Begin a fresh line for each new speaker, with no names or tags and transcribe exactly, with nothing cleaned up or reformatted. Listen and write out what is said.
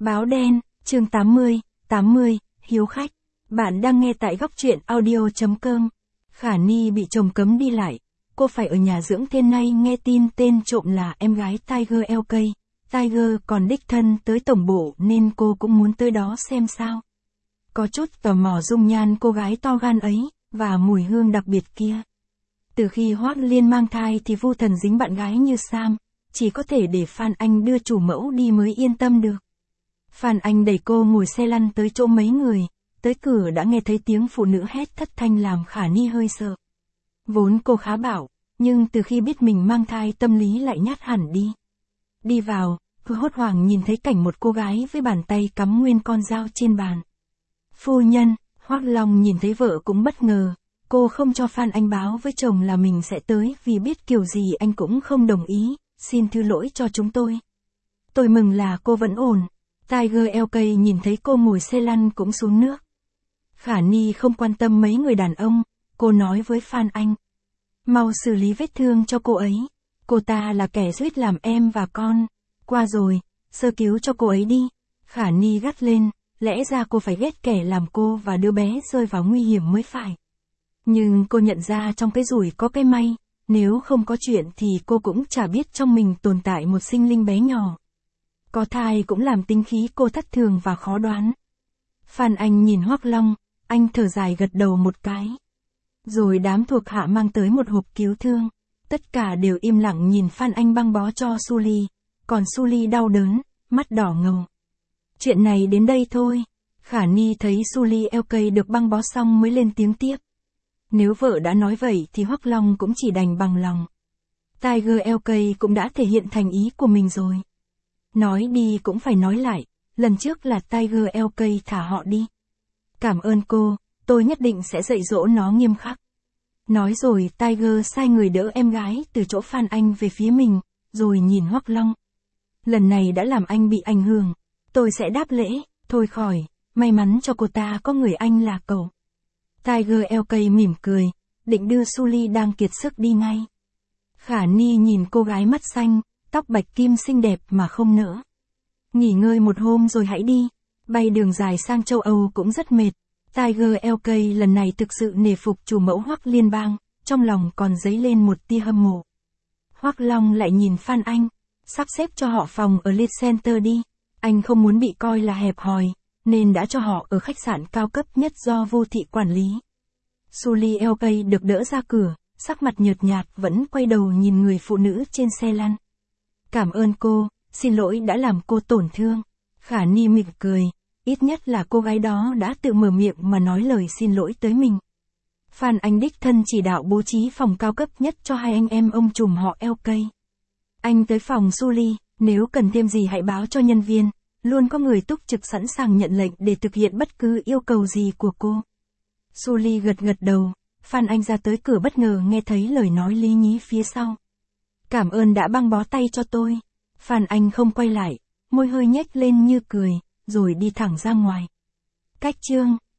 Báo đen, chương tám mươi, tám mươi, hiếu khách. Bạn đang nghe tại góc truyện audio chấm com. Khả Ni bị chồng cấm đi lại. Cô phải ở nhà dưỡng tên nay nghe tin tên trộm là em gái Tiger lờ ca. Tiger còn đích thân tới tổng bộ nên cô cũng muốn tới đó xem sao. Có chút tò mò dung nhan cô gái to gan ấy, và mùi hương đặc biệt kia. Từ khi Hoác Liên mang thai thì Vu Thần dính bạn gái như Sam, chỉ có thể để Phan Anh đưa chủ mẫu đi mới yên tâm được. Phan Anh đẩy cô ngồi xe lăn tới chỗ mấy người, tới cửa đã nghe thấy tiếng phụ nữ hét thất thanh làm Khả Ni hơi sợ. Vốn cô khá bảo, nhưng từ khi biết mình mang thai tâm lý lại nhát hẳn đi. Đi vào, cứ hốt hoảng nhìn thấy cảnh một cô gái với bàn tay cắm nguyên con dao trên bàn. Phu nhân, Hoác Long nhìn thấy vợ cũng bất ngờ, cô không cho Phan Anh báo với chồng là mình sẽ tới vì biết kiểu gì anh cũng không đồng ý, xin thứ lỗi cho chúng tôi. Tôi mừng là cô vẫn ổn. Tiger lờ ca nhìn thấy cô ngồi xe lăn cũng xuống nước. Khả Ni không quan tâm mấy người đàn ông, cô nói với Phan Anh. Mau xử lý vết thương cho cô ấy. Cô ta là kẻ suýt làm em và con. Qua rồi, sơ cứu cho cô ấy đi. Khả Ni gắt lên, lẽ ra cô phải ghét kẻ làm cô và đứa bé rơi vào nguy hiểm mới phải. Nhưng cô nhận ra trong cái rủi có cái may, nếu không có chuyện thì cô cũng chả biết trong mình tồn tại một sinh linh bé nhỏ. Có thai cũng làm tính khí cô thất thường và khó đoán. Phan Anh nhìn Hoác Long, anh thở dài gật đầu một cái. Rồi đám thuộc hạ mang tới một hộp cứu thương. Tất cả đều im lặng nhìn Phan Anh băng bó cho Suli, còn Suli đau đớn, mắt đỏ ngầu. Chuyện này đến đây thôi. Khả Ni thấy Suli lờ ca được băng bó xong mới lên tiếng tiếp. Nếu vợ đã nói vậy thì Hoác Long cũng chỉ đành bằng lòng. Tiger lờ ca cũng đã thể hiện thành ý của mình rồi. Nói đi cũng phải nói lại, lần trước là Tiger lờ ca thả họ đi. Cảm ơn cô, tôi nhất định sẽ dạy dỗ nó nghiêm khắc. Nói rồi Tiger sai người đỡ em gái từ chỗ Phan Anh về phía mình, rồi nhìn Hoác Long. Lần này đã làm anh bị ảnh hưởng, tôi sẽ đáp lễ, thôi khỏi, may mắn cho cô ta có người anh là cậu. Tiger lờ ca mỉm cười, định đưa Suli đang kiệt sức đi ngay. Khả Ni nhìn cô gái mắt xanh, tóc bạch kim xinh đẹp mà không nỡ. Nghỉ ngơi một hôm rồi hãy đi, bay đường dài sang châu Âu cũng rất mệt. Tiger lờ ca lần này thực sự nể phục chủ mẫu Hoác Liên bang, trong lòng còn dấy lên một tia hâm mộ. Hoác Long lại nhìn Phan Anh, sắp xếp cho họ phòng ở Lead Center đi, anh không muốn bị coi là hẹp hòi, nên đã cho họ ở khách sạn cao cấp nhất do Vô Thị quản lý. Suli lờ ca được đỡ ra cửa, sắc mặt nhợt nhạt vẫn quay đầu nhìn người phụ nữ trên xe lăn. Cảm ơn cô, xin lỗi đã làm cô tổn thương. Khả Ni mỉm cười, ít nhất là cô gái đó đã tự mở miệng mà nói lời xin lỗi tới mình. Phan Anh đích thân chỉ đạo bố trí phòng cao cấp nhất cho hai anh em ông trùm họ lờ ca. Anh tới phòng Suli, nếu cần thêm gì hãy báo cho nhân viên, luôn có người túc trực sẵn sàng nhận lệnh để thực hiện bất cứ yêu cầu gì của cô. Suli gật gật đầu, Phan Anh ra tới cửa bất ngờ nghe thấy lời nói lý nhí phía sau. Cảm ơn đã băng bó tay cho tôi. Phan Anh không quay lại, môi hơi nhếch lên như cười, rồi đi thẳng ra ngoài. Cách chương